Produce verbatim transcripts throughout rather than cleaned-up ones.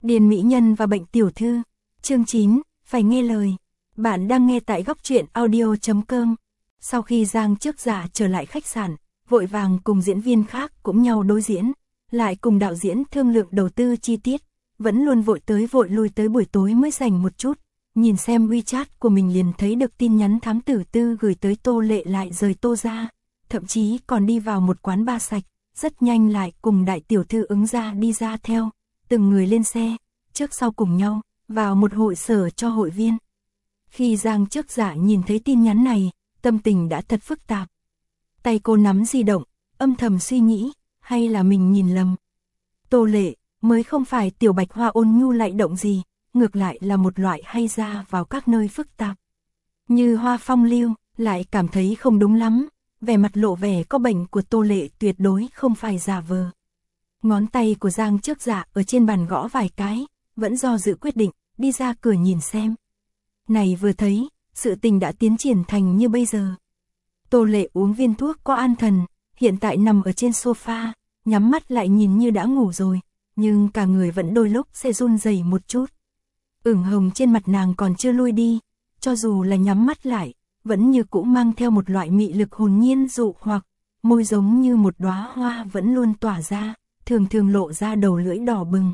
Điền mỹ nhân và bệnh tiểu thư. Chương chín, phải nghe lời. Bạn đang nghe tại góc truyện audio chấm com. Sau khi Giang Trước Giả trở lại khách sạn, vội vàng cùng diễn viên khác cũng nhau đối diễn, lại cùng đạo diễn thương lượng đầu tư chi tiết, vẫn luôn vội tới vội lui tới buổi tối mới dành một chút. Nhìn xem WeChat của mình liền thấy được tin nhắn thám tử Tư gửi tới Tô Lệ lại rời Tô ra, thậm chí còn đi vào một quán bar sạch, rất nhanh lại cùng đại tiểu thư ứng ra đi ra theo, từng người lên xe, trước sau cùng nhau, vào một hội sở cho hội viên. Khi Giang Trước Giả nhìn thấy tin nhắn này, tâm tình đã thật phức tạp. Tay cô nắm di động, âm thầm suy nghĩ, hay là mình nhìn lầm. Tô Lệ, mới không phải tiểu bạch hoa ôn nhu lại động gì, ngược lại là một loại hay ra vào các nơi phức tạp. Như hoa phong lưu, lại cảm thấy không đúng lắm, vẻ mặt lộ vẻ có bệnh của Tô Lệ tuyệt đối không phải giả vờ. Ngón tay của Giang Trước Giả ở trên bàn gõ vài cái, vẫn do dự quyết định, đi ra cửa nhìn xem. Này vừa thấy, sự tình đã tiến triển thành như bây giờ. Tô Lệ uống viên thuốc có an thần, hiện tại nằm ở trên sofa, nhắm mắt lại nhìn như đã ngủ rồi, nhưng cả người vẫn đôi lúc sẽ run rẩy một chút. Ửng hồng trên mặt nàng còn chưa lui đi, cho dù là nhắm mắt lại, vẫn như cũ mang theo một loại mị lực hồn nhiên dụ hoặc, môi giống như một đóa hoa vẫn luôn tỏa ra, thường thường lộ ra đầu lưỡi đỏ bừng.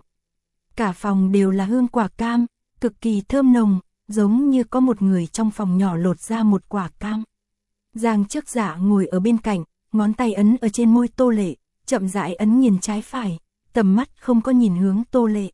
Cả phòng đều là hương quả cam, cực kỳ thơm nồng, giống như có một người trong phòng nhỏ lột ra một quả cam. Giang Trước Giả ngồi ở bên cạnh, ngón tay ấn ở trên môi Tô Lệ, chậm rãi ấn nghiền trái phải, tầm mắt không có nhìn hướng Tô Lệ.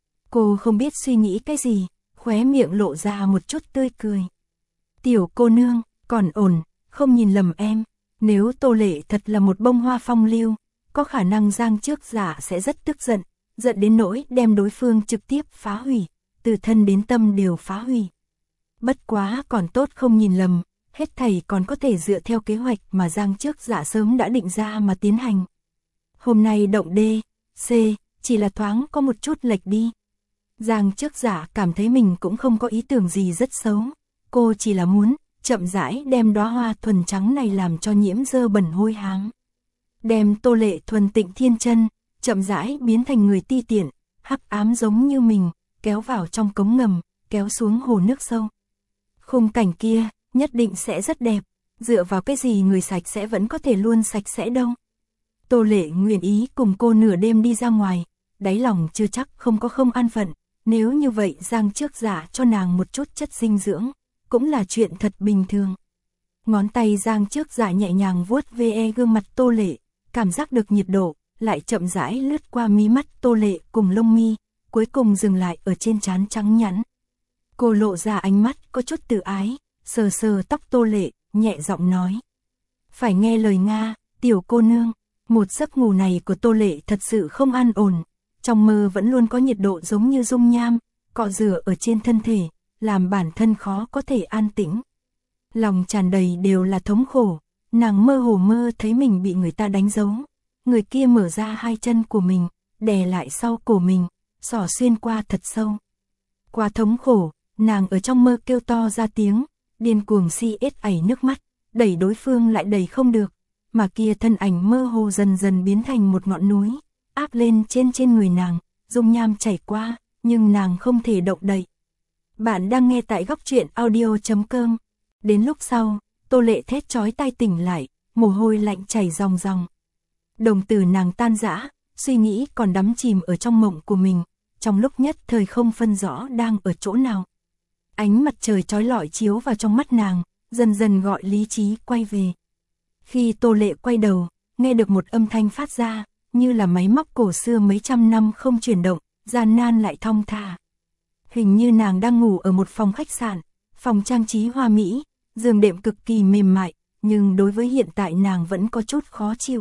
Cô không biết suy nghĩ cái gì, khóe miệng lộ ra một chút tươi cười. Tiểu cô nương, còn ổn, không nhìn lầm em. Nếu Tô Lệ thật là một bông hoa phong lưu, có khả năng Giang Trước Giả sẽ rất tức giận, giận đến nỗi đem đối phương trực tiếp phá hủy, từ thân đến tâm đều phá hủy. Bất quá còn tốt không nhìn lầm, hết thảy còn có thể dựa theo kế hoạch mà Giang Trước Giả sớm đã định ra mà tiến hành. Hôm nay động D, C, chỉ là thoáng có một chút lệch đi. Giang Trước Giả cảm thấy mình cũng không có ý tưởng gì rất xấu, cô chỉ là muốn chậm rãi đem đóa hoa thuần trắng này làm cho nhiễm dơ bẩn hôi hám. Đem Tô Lệ thuần tịnh thiên chân, chậm rãi biến thành người ti tiện, hắc ám giống như mình, kéo vào trong cống ngầm, kéo xuống hồ nước sâu. Khung cảnh kia, nhất định sẽ rất đẹp, dựa vào cái gì người sạch sẽ vẫn có thể luôn sạch sẽ đâu. Tô Lệ nguyện ý cùng cô nửa đêm đi ra ngoài, đáy lòng chưa chắc không có không an phận, nếu như vậy Giang Trước Giả cho nàng một chút chất dinh dưỡng, cũng là chuyện thật bình thường. Ngón tay Giang Trước Giả nhẹ nhàng vuốt ve gương mặt Tô Lệ, cảm giác được nhiệt độ, lại chậm rãi lướt qua mí mắt Tô Lệ cùng lông mi, cuối cùng dừng lại ở trên trán trắng nhẵn. Cô lộ ra ánh mắt có chút tự ái, sờ sờ tóc Tô Lệ, nhẹ giọng nói. Phải nghe lời Nga, tiểu cô nương. Một giấc ngủ này của Tô Lệ thật sự không an ổn, trong mơ vẫn luôn có nhiệt độ giống như dung nham, cọ rửa ở trên thân thể, làm bản thân khó có thể an tĩnh. Lòng tràn đầy đều là thống khổ, nàng mơ hồ mơ thấy mình bị người ta đánh dấu, người kia mở ra hai chân của mình, đè lại sau cổ mình, xỏ xuyên qua thật sâu. Qua thống khổ, nàng ở trong mơ kêu to ra tiếng, điên cuồng si ết ảy nước mắt, đẩy đối phương lại đẩy không được, mà kia thân ảnh mơ hồ dần dần biến thành một ngọn núi, áp lên trên trên người nàng, dung nham chảy qua, nhưng nàng không thể động đậy. Bạn đang nghe tại góc truyện audio chấm com. Đến lúc sau, Tô Lệ thét chói tai tỉnh lại, mồ hôi lạnh chảy ròng ròng. Đồng tử nàng tan rã, suy nghĩ còn đắm chìm ở trong mộng của mình, trong lúc nhất thời không phân rõ đang ở chỗ nào. Ánh mặt trời chói lọi chiếu vào trong mắt nàng, dần dần gọi lý trí quay về. Khi Tô Lệ quay đầu, nghe được một âm thanh phát ra, như là máy móc cổ xưa mấy trăm năm không chuyển động, gian nan lại thong thả. Hình như nàng đang ngủ ở một phòng khách sạn, phòng trang trí hoa mỹ, giường đệm cực kỳ mềm mại, nhưng đối với hiện tại nàng vẫn có chút khó chịu.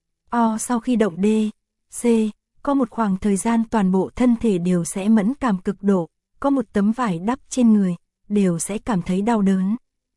O sau khi động D, C, có một khoảng thời gian toàn bộ thân thể đều sẽ mẫn cảm cực độ, có một tấm vải đắp trên người, đều sẽ cảm thấy đau đớn.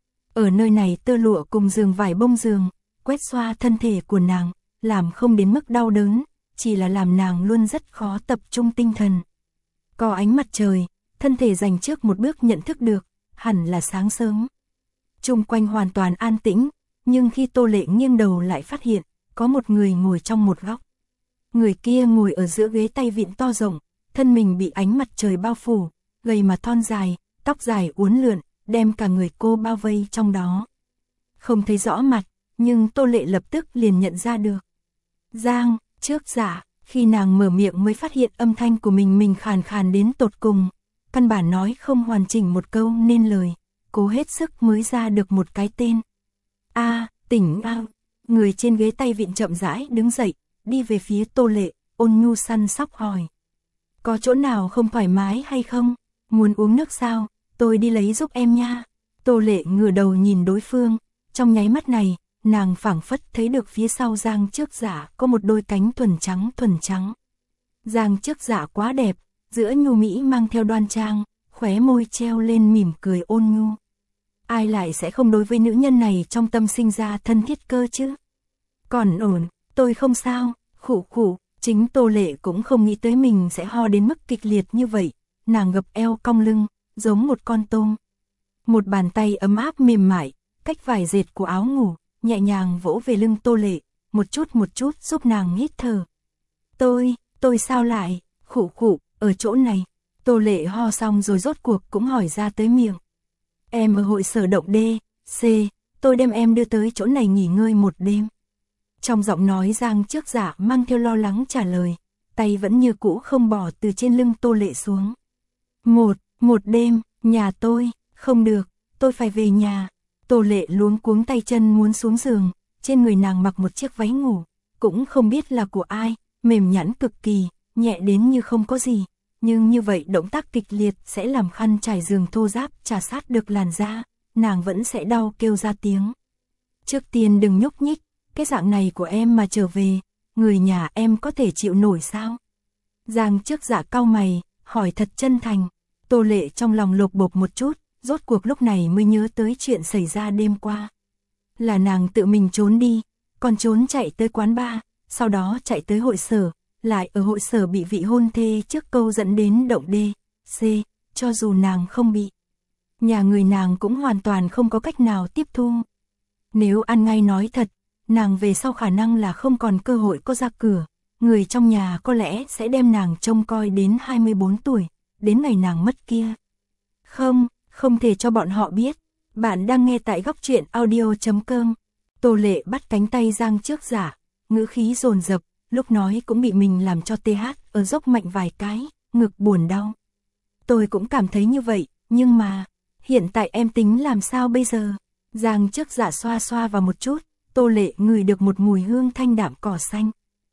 Ở nơi này tơ lụa cùng giường vải bông giường, quét xoa thân thể của nàng, làm không đến mức đau đớn, chỉ là làm nàng luôn rất khó tập trung tinh thần. Có ánh mặt trời, thân thể dành trước một bước nhận thức được, hẳn là sáng sớm. Chung quanh hoàn toàn an tĩnh, nhưng khi Tô Lệ nghiêng đầu lại phát hiện, có một người ngồi trong một góc. Người kia ngồi ở giữa ghế tay vịn to rộng, thân mình bị ánh mặt trời bao phủ, gầy mà thon dài, tóc dài uốn lượn, đem cả người cô bao vây trong đó. Không thấy rõ mặt, nhưng Tô Lệ lập tức liền nhận ra được. Giang, trước Dạ, khi nàng mở miệng mới phát hiện âm thanh của mình mình khàn khàn đến tột cùng, căn bản nói không hoàn chỉnh một câu nên lời, cố hết sức mới ra được một cái tên. A, tỉnh a. Người trên ghế tay vịn chậm rãi đứng dậy, đi về phía Tô Lệ, ôn nhu săn sóc hỏi. Có chỗ nào không thoải mái hay không? Muốn uống nước sao? Tôi đi lấy giúp em nha. Tô Lệ ngửa đầu nhìn đối phương, trong nháy mắt này, nàng phảng phất thấy được phía sau Giang Trước Dạ có một đôi cánh thuần trắng thuần trắng. Giang Trước Dạ quá đẹp, giữa nhu mỹ mang theo đoan trang, khóe môi treo lên mỉm cười ôn nhu. Ai lại sẽ không đối với nữ nhân này trong tâm sinh ra thân thiết cơ chứ? Còn ổn, tôi không sao, khụ khụ, chính Tô Lệ cũng không nghĩ tới mình sẽ ho đến mức kịch liệt như vậy, nàng gập eo cong lưng, giống một con tôm. Một bàn tay ấm áp mềm mại, cách vải dệt của áo ngủ, nhẹ nhàng vỗ về lưng Tô Lệ, một chút một chút giúp nàng hít thở. Tôi, tôi sao lại, khụ khụ, ở chỗ này. Tô Lệ ho xong rồi rốt cuộc cũng hỏi ra tới miệng. Em ở hội sở động D, C, tôi đem em đưa tới chỗ này nghỉ ngơi một đêm. Trong giọng nói Giang Trước Dạ mang theo lo lắng trả lời, tay vẫn như cũ không bỏ từ trên lưng Tô Lệ xuống. Một, một đêm, nhà tôi, không được, tôi phải về nhà. Tô Lệ luống cuống tay chân muốn xuống giường, trên người nàng mặc một chiếc váy ngủ, cũng không biết là của ai, mềm nhẵn cực kỳ, nhẹ đến như không có gì. Nhưng như vậy động tác kịch liệt sẽ làm khăn trải giường thô ráp trà sát được làn da, nàng vẫn sẽ đau kêu ra tiếng. Trước tiên đừng nhúc nhích, cái dạng này của em mà trở về, người nhà em có thể chịu nổi sao? Giang Trước Dạ cau mày, hỏi thật chân thành. Tô Lệ trong lòng lột bột một chút, rốt cuộc lúc này mới nhớ tới chuyện xảy ra đêm qua. Là nàng tự mình trốn đi, còn trốn chạy tới quán bar, sau đó chạy tới hội sở, lại ở hội sở bị vị hôn thê trước câu dẫn đến động D, C, cho dù nàng không bị. Nhà người nàng cũng hoàn toàn không có cách nào tiếp thu. Nếu ăn ngay nói thật, nàng về sau khả năng là không còn cơ hội có ra cửa, người trong nhà có lẽ sẽ đem nàng trông coi đến hai mươi bốn tuổi, đến ngày nàng mất kia. Không, không thể cho bọn họ biết. Bạn đang nghe tại góc truyện audio chấm com. Tô Lệ bắt cánh tay Giang Trước Dạ, ngữ khí dồn dập, lúc nói cũng bị mình làm cho tê hát ở dốc mạnh vài cái, ngực buồn đau. Tôi cũng cảm thấy như vậy, nhưng mà, hiện tại em tính làm sao bây giờ? Giang Trước Dạ xoa xoa vào một chút, Tô Lệ ngửi được một mùi hương thanh đạm cỏ xanh.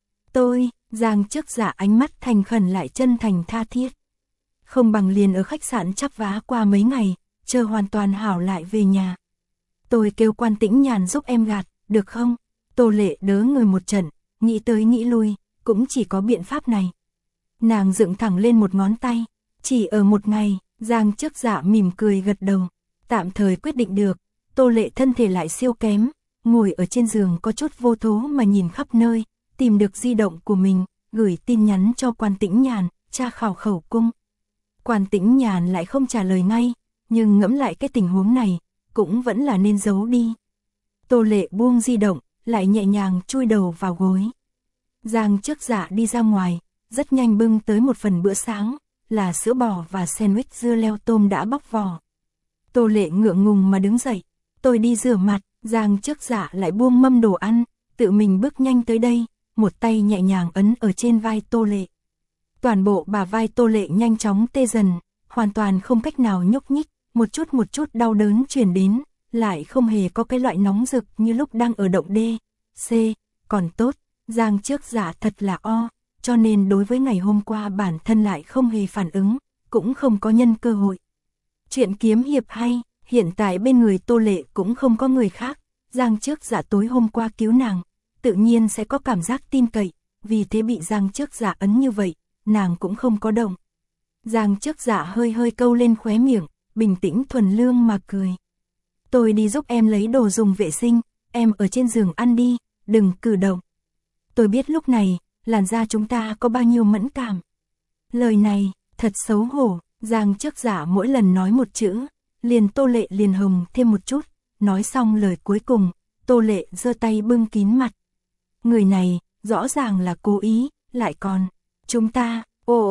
Tôi, Giang Trước Dạ ánh mắt thành khẩn lại chân thành tha thiết. Không bằng liền ở khách sạn chắp vá qua mấy ngày, chờ hoàn toàn hảo lại về nhà. Tôi kêu Quan Tĩnh Nhàn giúp em gạt, được không? Tô Lệ đớ người một trận, nghĩ tới nghĩ lui, cũng chỉ có biện pháp này. Nàng dựng thẳng lên một ngón tay, chỉ ở một ngày, Giang Trước Dạ mỉm cười gật đầu, tạm thời quyết định được. Tô Lệ thân thể lại siêu kém, ngồi ở trên giường có chút vô thố mà nhìn khắp nơi, tìm được di động của mình, gửi tin nhắn cho Quan Tĩnh Nhàn, tra khảo khẩu cung. Quan Tĩnh Nhàn lại không trả lời ngay, nhưng ngẫm lại cái tình huống này, cũng vẫn là nên giấu đi. Tô Lệ buông di động, lại nhẹ nhàng chui đầu vào gối. Giang Trước Dạ đi ra ngoài, rất nhanh bưng tới một phần bữa sáng, là sữa bò và sandwich dưa leo tôm đã bóc vỏ. Tô Lệ ngượng ngùng mà đứng dậy, tôi đi rửa mặt. Giang Trước Dạ lại buông mâm đồ ăn, tự mình bước nhanh tới đây, một tay nhẹ nhàng ấn ở trên vai Tô Lệ. Toàn bộ bả vai Tô Lệ nhanh chóng tê dần, hoàn toàn không cách nào nhúc nhích, một chút một chút đau đớn truyền đến, lại không hề có cái loại nóng rực như lúc đang ở động D, C, còn tốt, Giang Trước Dạ thật là o, cho nên đối với ngày hôm qua bản thân lại không hề phản ứng, cũng không có nhân cơ hội. Chuyện kiếm hiệp hay, hiện tại bên người Tô Lệ cũng không có người khác, Giang Trước Dạ tối hôm qua cứu nàng, tự nhiên sẽ có cảm giác tin cậy, vì thế bị Giang Trước Dạ ấn như vậy, nàng cũng không có động. Giang Trước Dạ hơi hơi câu lên khóe miệng, bình tĩnh thuần lương mà cười. Tôi đi giúp em lấy đồ dùng vệ sinh, em ở trên giường ăn đi, đừng cử động. Tôi biết lúc này, làn da chúng ta có bao nhiêu mẫn cảm. Lời này, thật xấu hổ, Giang Trước Dạ mỗi lần nói một chữ, liền Tô Lệ liền hồng thêm một chút, nói xong lời cuối cùng, Tô Lệ giơ tay bưng kín mặt. Người này, rõ ràng là cố ý, lại còn, chúng ta, ô ô,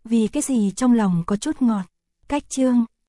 vì cái gì trong lòng có chút ngọt. Cách chương